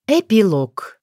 Эпилог.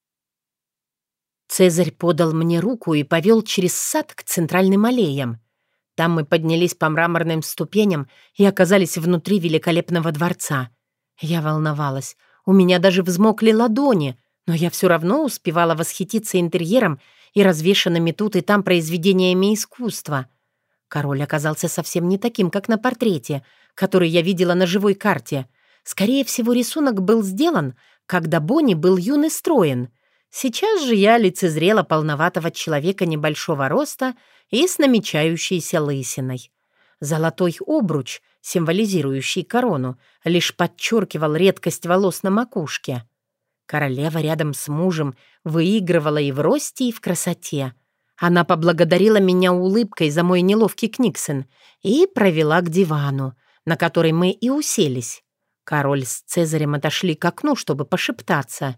Цезарь подал мне руку и повел через сад к центральным аллеям. Там мы поднялись по мраморным ступеням и оказались внутри великолепного дворца. Я волновалась. У меня даже взмокли ладони, но я все равно успевала восхититься интерьером и развешанными тут и там произведениями искусства. Король оказался совсем не таким, как на портрете, который я видела на живой карте. Скорее всего, рисунок был сделан, когда Бонни был юн и строен. Сейчас же я лицезрела полноватого человека небольшого роста и с намечающейся лысиной. Золотой обруч, символизирующий корону, лишь подчеркивал редкость волос на макушке. Королева рядом с мужем выигрывала и в росте, и в красоте. Она поблагодарила меня улыбкой за мой неловкий книксон и провела к дивану, на который мы и уселись. Король с Цезарем отошли к окну, чтобы пошептаться.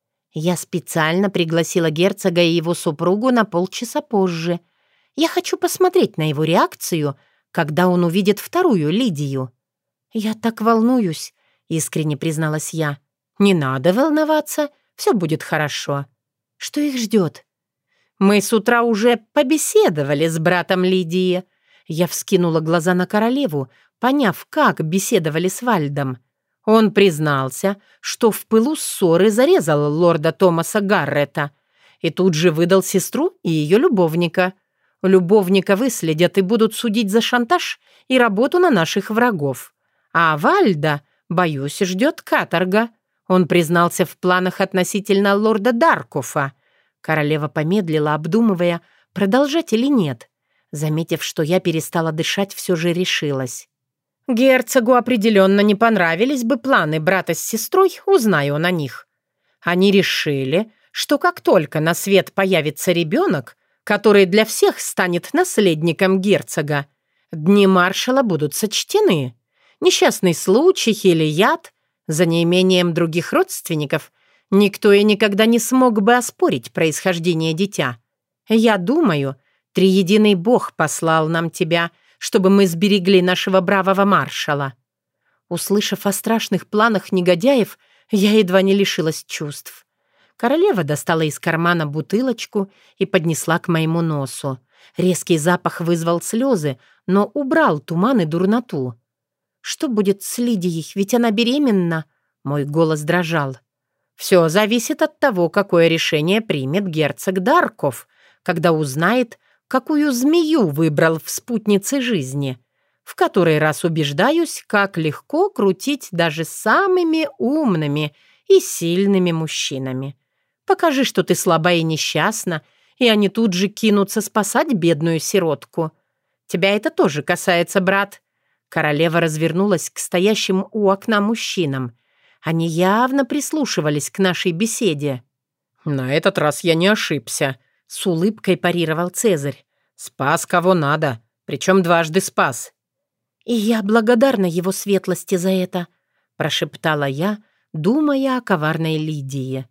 Я специально пригласила герцога и его супругу на полчаса позже. Я хочу посмотреть на его реакцию, когда он увидит вторую Лидию. «Я так волнуюсь», — искренне призналась я. «Не надо волноваться, все будет хорошо». «Что их ждет?» «Мы с утра уже побеседовали с братом Лидии». Я вскинула глаза на королеву, поняв, как беседовали с Вальдом. Он признался, что в пылу ссоры зарезал лорда Томаса Гаррета и тут же выдал сестру и ее любовника. Любовника выследят и будут судить за шантаж и работу на наших врагов. А Вальда, боюсь, ждет каторга. Он признался в планах относительно лорда Даркофа. Королева помедлила, обдумывая, продолжать или нет. Заметив, что я перестала дышать, все же решилась. Герцогу определенно не понравились бы планы брата с сестрой, узнаю он о них. Они решили, что как только на свет появится ребенок, который для всех станет наследником герцога, дни маршала будут сочтены. Несчастный случай или яд, за неимением других родственников, никто и никогда не смог бы оспорить происхождение дитя. Я думаю, Триединый Бог послал нам тебя, чтобы мы сберегли нашего бравого маршала». Услышав о страшных планах негодяев, я едва не лишилась чувств. Королева достала из кармана бутылочку и поднесла к моему носу. Резкий запах вызвал слезы, но убрал туман и дурноту. «Что будет с Лидией, ведь она беременна?» Мой голос дрожал. «Все зависит от того, какое решение примет герцог Дарков, когда узнает, какую змею выбрал в спутнице жизни. В который раз убеждаюсь, как легко крутить даже самыми умными и сильными мужчинами. Покажи, что ты слаба и несчастна, и они тут же кинутся спасать бедную сиротку. Тебя это тоже касается, брат». Королева развернулась к стоящим у окна мужчинам. Они явно прислушивались к нашей беседе. «На этот раз я не ошибся», — с улыбкой парировал Цезарь. «Спас кого надо, причем дважды спас». «И я благодарна его светлости за это», — прошептала я, думая о коварной Лидии.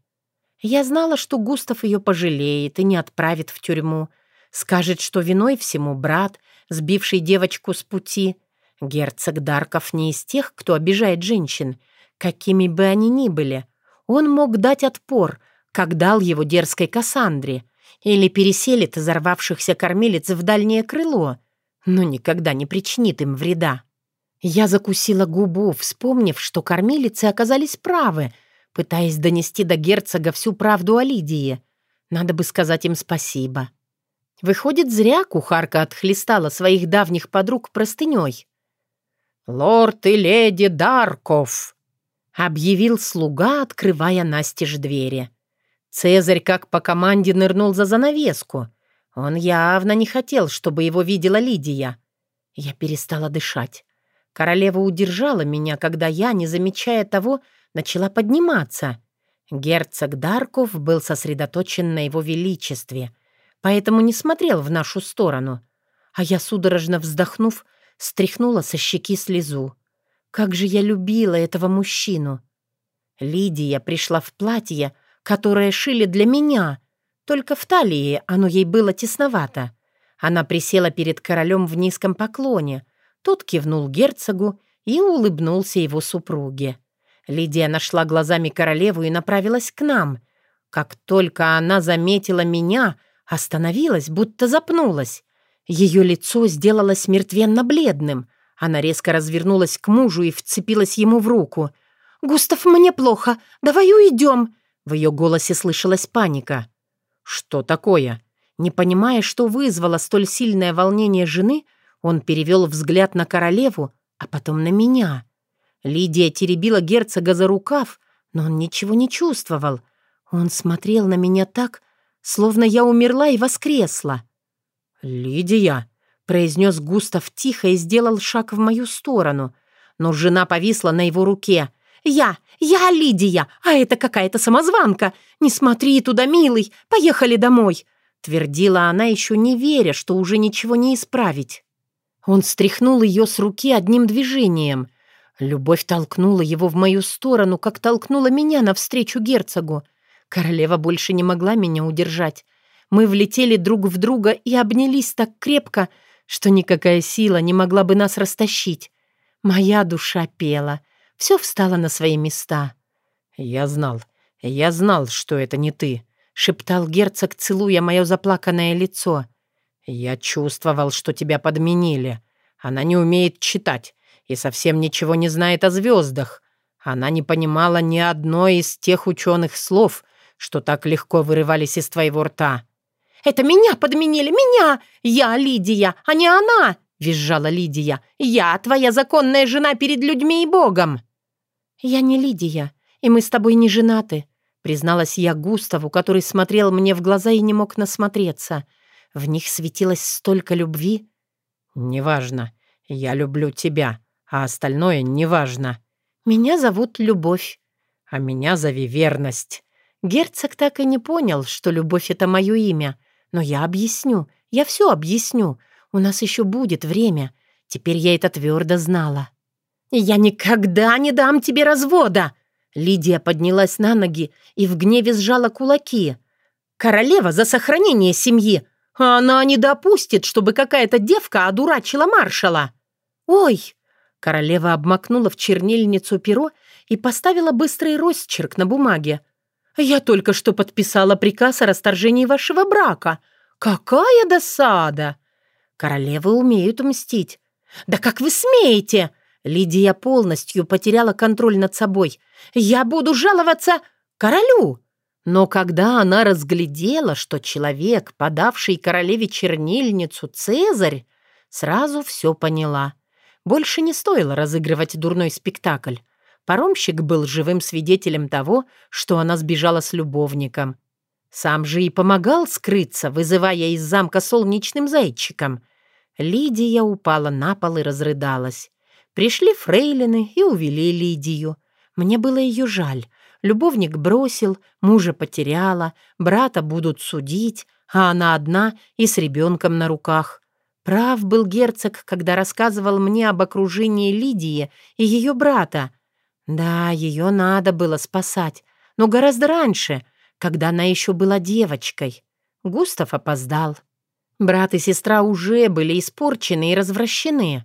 Я знала, что Густав ее пожалеет и не отправит в тюрьму. Скажет, что виной всему брат, сбивший девочку с пути. Герцог Дарков не из тех, кто обижает женщин, какими бы они ни были. Он мог дать отпор, как дал его дерзкой Кассандре, или переселит взорвавшихся кормилиц в дальнее крыло, но никогда не причинит им вреда. Я закусила губу, вспомнив, что кормилицы оказались правы, пытаясь донести до герцога всю правду о Лидии. Надо бы сказать им спасибо. Выходит, зря кухарка отхлестала своих давних подруг простыней. «Лорд и леди Дарков!» — объявил слуга, открывая настежь двери. Цезарь, как по команде, нырнул за занавеску. Он явно не хотел, чтобы его видела Лидия. Я перестала дышать. Королева удержала меня, когда я, не замечая того, начала подниматься. Герцог Дарков был сосредоточен на его величестве, поэтому не смотрел в нашу сторону. А я, судорожно вздохнув, стряхнула со щеки слезу. Как же я любила этого мужчину! Лидия пришла в платье, которое шили для меня, только в талии оно ей было тесновато. Она присела перед королем в низком поклоне. Тот кивнул герцогу и улыбнулся его супруге. Лидия нашла глазами королеву и направилась к нам. Как только она заметила меня, остановилась, будто запнулась. Ее лицо сделалось мертвенно-бледным. Она резко развернулась к мужу и вцепилась ему в руку. «Густав, мне плохо. Давай уйдем!» В ее голосе слышалась паника. «Что такое?» Не понимая, что вызвало столь сильное волнение жены, он перевел взгляд на королеву, а потом на меня. Лидия теребила герцога за рукав, но он ничего не чувствовал. Он смотрел на меня так, словно я умерла и воскресла. «Лидия!» — произнес Густав тихо и сделал шаг в мою сторону. Но жена повисла на его руке. «Я Лидия, а это какая-то самозванка! Не смотри туда, милый, поехали домой!» — твердила она, еще не веря, что уже ничего не исправить. Он стряхнул ее с руки одним движением. Любовь толкнула его в мою сторону, как толкнула меня навстречу герцогу. Королева больше не могла меня удержать. Мы влетели друг в друга и обнялись так крепко, что никакая сила не могла бы нас растащить. Моя душа пела. Все встало на свои места. «Я знал, что это не ты», — шептал герцог, целуя мое заплаканное лицо. «Я чувствовал, что тебя подменили. Она не умеет читать и совсем ничего не знает о звездах. Она не понимала ни одной из тех ученых слов, что так легко вырывались из твоего рта». «Это меня подменили, меня! Я Лидия, а не она!» — визжала Лидия. «Я твоя законная жена перед людьми и Богом!» «Я не Лидия, и мы с тобой не женаты», — призналась я Густаву, который смотрел мне в глаза и не мог насмотреться. В них светилось столько любви. «Неважно, я люблю тебя, а остальное неважно. Меня зовут Любовь, а меня зови Верность». Герцог так и не понял, что Любовь — это мое имя. Но я объясню, я все объясню. У нас еще будет время. Теперь я это твердо знала. «Я никогда не дам тебе развода!» Лидия поднялась на ноги и в гневе сжала кулаки. «Королева за сохранение семьи! Она не допустит, чтобы какая-то девка одурачила маршала!» «Ой!» Королева обмакнула в чернильницу перо и поставила быстрый росчерк на бумаге. «Я только что подписала приказ о расторжении вашего брака. Какая досада!» «Королевы умеют мстить». «Да как вы смеете?» Лидия полностью потеряла контроль над собой. «Я буду жаловаться королю!» Но когда она разглядела, что человек, подавший королеве чернильницу, Цезарь, сразу все поняла. Больше не стоило разыгрывать дурной спектакль. Паромщик был живым свидетелем того, что она сбежала с любовником. Сам же и помогал скрыться, вызывая из замка солнечным зайчиком. Лидия упала на пол и разрыдалась. Пришли фрейлины и увели Лидию. Мне было ее жаль. Любовник бросил, мужа потеряла, брата будут судить, а она одна и с ребенком на руках. Прав был герцог, когда рассказывал мне об окружении Лидии и ее брата. Да, ее надо было спасать, но гораздо раньше, когда она еще была девочкой. Густав опоздал. Брат и сестра уже были испорчены и развращены.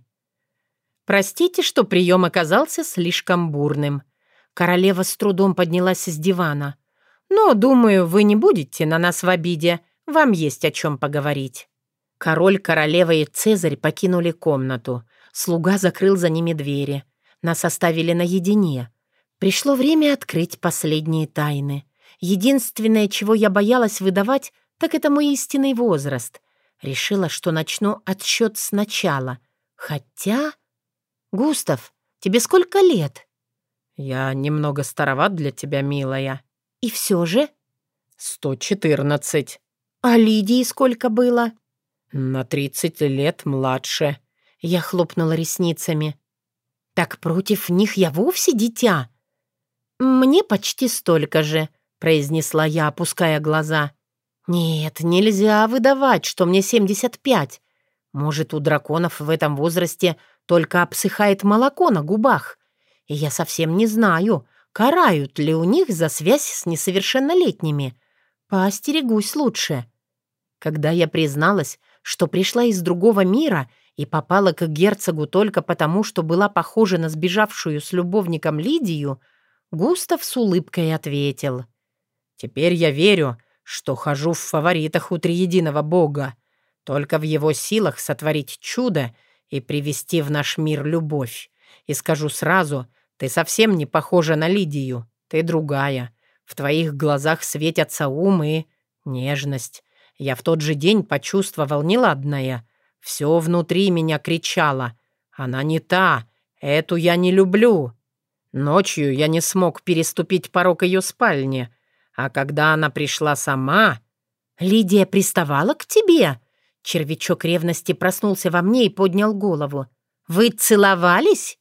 Простите, что прием оказался слишком бурным. Королева с трудом поднялась с дивана. «Но, думаю, вы не будете на нас в обиде. Вам есть о чем поговорить». Король, королева и Цезарь покинули комнату. Слуга закрыл за ними двери. Нас оставили наедине. Пришло время открыть последние тайны. Единственное, чего я боялась выдавать, так это мой истинный возраст. Решила, что начну отсчет сначала. Хотя... «Густав, тебе сколько лет?» «Я немного староват для тебя, милая». «И все же?» 114. «А Лидии сколько было?» «На 30 лет младше». Я хлопнула ресницами. «Так против них я вовсе дитя?» «Мне почти столько же», — произнесла я, опуская глаза. «Нет, нельзя выдавать, что мне 75. Может, у драконов в этом возрасте только обсыхает молоко на губах. И я совсем не знаю, карают ли у них за связь с несовершеннолетними. Поостерегусь лучше». Когда я призналась, что пришла из другого мира и попала к герцогу только потому, что была похожа на сбежавшую с любовником Лидию, Густав с улыбкой ответил. «Теперь я верю, что хожу в фаворитах у триединого бога. Только в его силах сотворить чудо и привести в наш мир любовь. И скажу сразу, ты совсем не похожа на Лидию. Ты другая. В твоих глазах светятся ум и нежность. Я в тот же день почувствовал неладное. Все внутри меня кричало. Она не та. Эту я не люблю. Ночью я не смог переступить порог ее спальни. А когда она пришла сама... «Лидия приставала к тебе?» Червячок ревности проснулся во мне и поднял голову. «Вы целовались?»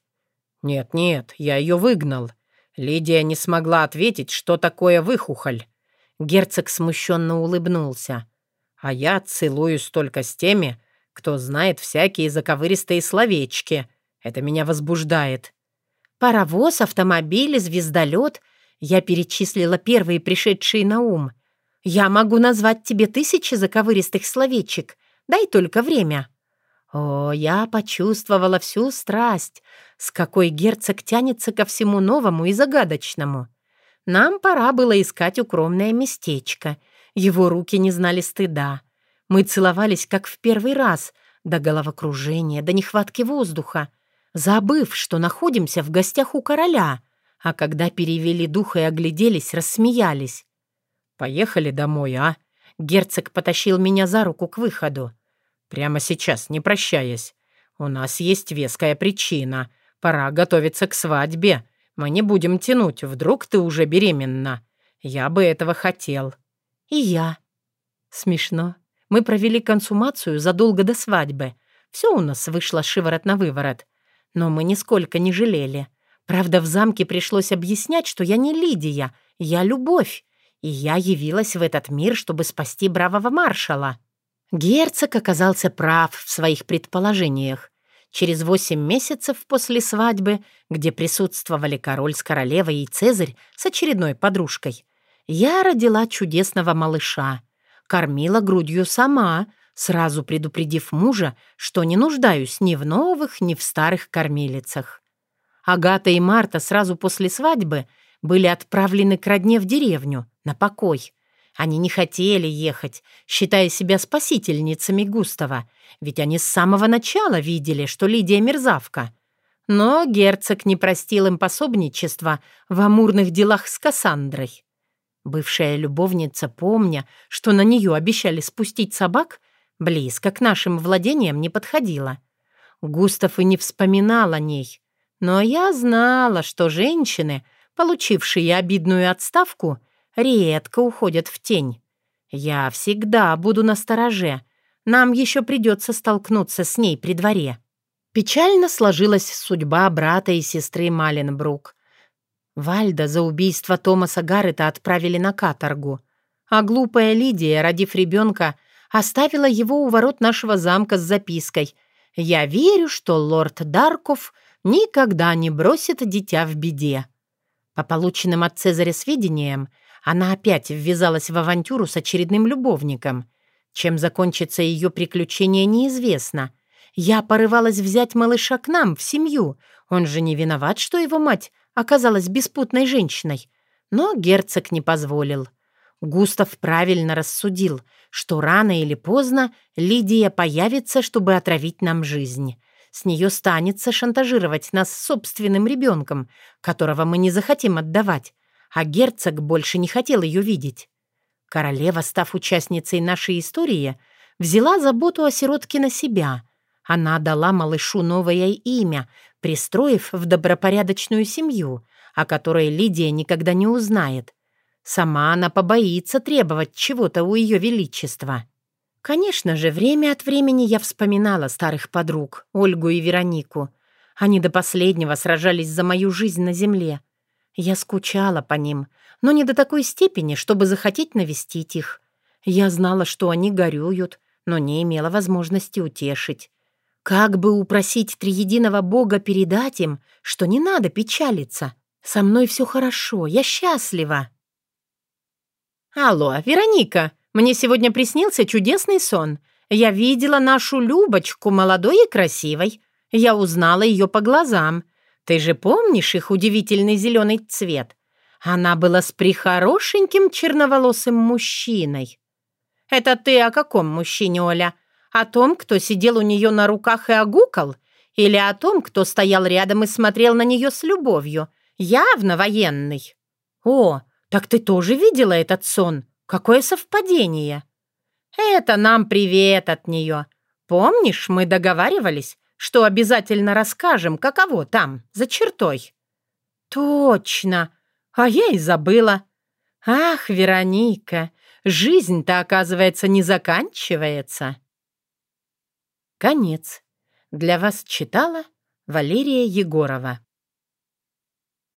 «Нет, я ее выгнал. Лидия не смогла ответить, что такое выхухоль». Герцог смущенно улыбнулся. «А я целуюсь только с теми, кто знает всякие заковыристые словечки. Это меня возбуждает». «Паровоз, автомобиль, звездолет». Я перечислила первые пришедшие на ум. «Я могу назвать тебе 1000 заковыристых словечек. Дай только время». О, я почувствовала всю страсть, с какой герцог тянется ко всему новому и загадочному. Нам пора было искать укромное местечко. Его руки не знали стыда. Мы целовались, как в первый раз, до головокружения, до нехватки воздуха, забыв, что находимся в гостях у короля, а когда перевели дух и огляделись, рассмеялись. «Поехали домой, а?» Герцог потащил меня за руку к выходу. «Прямо сейчас, не прощаясь. У нас есть веская причина. Пора готовиться к свадьбе. Мы не будем тянуть, вдруг ты уже беременна. Я бы этого хотел». «И я». Смешно. Мы провели консумацию задолго до свадьбы. Все у нас вышло шиворот на выворот. Но мы нисколько не жалели. Правда, в замке пришлось объяснять, что я не Лидия, я любовь. И я явилась в этот мир, чтобы спасти бравого маршала. Герцог оказался прав в своих предположениях. Через 8 месяцев после свадьбы, где присутствовали король с королевой и Цезарь с очередной подружкой, я родила чудесного малыша. Кормила грудью сама, сразу предупредив мужа, что не нуждаюсь ни в новых, ни в старых кормилицах. Агата и Марта сразу после свадьбы были отправлены к родне в деревню, на покой. Они не хотели ехать, считая себя спасительницами Густава, ведь они с самого начала видели, что Лидия мерзавка. Но герцог не простил им пособничества в амурных делах с Кассандрой. Бывшая любовница, помня, что на нее обещали спустить собак, близко к нашим владениям не подходила. Густав и не вспоминал о ней. Но я знала, что женщины, получившие обидную отставку, редко уходят в тень. Я всегда буду настороже. Нам еще придется столкнуться с ней при дворе. Печально сложилась судьба брата и сестры Маленбрук. Вальда за убийство Томаса Гаррета отправили на каторгу, а глупая Лидия, родив ребенка, оставила его у ворот нашего замка с запиской: «Я верю, что лорд Дарков никогда не бросит дитя в беде». По полученным от Цезаря сведениям, она опять ввязалась в авантюру с очередным любовником. Чем закончится ее приключение, неизвестно. Я порывалась взять малыша к нам, в семью. Он же не виноват, что его мать оказалась беспутной женщиной. Но герцог не позволил. Густав правильно рассудил, что рано или поздно Лидия появится, чтобы отравить нам жизнь. С нее станется шантажировать нас собственным ребенком, которого мы не захотим отдавать, а герцог больше не хотел ее видеть. Королева, став участницей нашей истории, взяла заботу о сиротке на себя. Она дала малышу новое имя, пристроив в добропорядочную семью, о которой Лидия никогда не узнает. Сама она побоится требовать чего-то у ее величества. Конечно же, время от времени я вспоминала старых подруг, Ольгу и Веронику. Они до последнего сражались за мою жизнь на земле. Я скучала по ним, но не до такой степени, чтобы захотеть навестить их. Я знала, что они горюют, но не имела возможности утешить. Как бы упросить триединого бога передать им, что не надо печалиться? Со мной все хорошо, я счастлива. «Алло, Вероника, мне сегодня приснился чудесный сон. Я видела нашу Любочку, молодой и красивой. Я узнала ее по глазам. Ты же помнишь их удивительный зеленый цвет? Она была с прихорошеньким черноволосым мужчиной. Это ты о каком мужчине, Оля? О том, кто сидел у нее на руках и огукал? Или о том, кто стоял рядом и смотрел на нее с любовью? Явно военный. О, так ты тоже видела этот сон? Какое совпадение! Это нам привет от нее. Помнишь, мы договаривались, что обязательно расскажем, каково там, за чертой? Точно! А я и забыла. Ах, Вероника, жизнь-то, оказывается, не заканчивается. Конец. Для вас читала Валерия Егорова.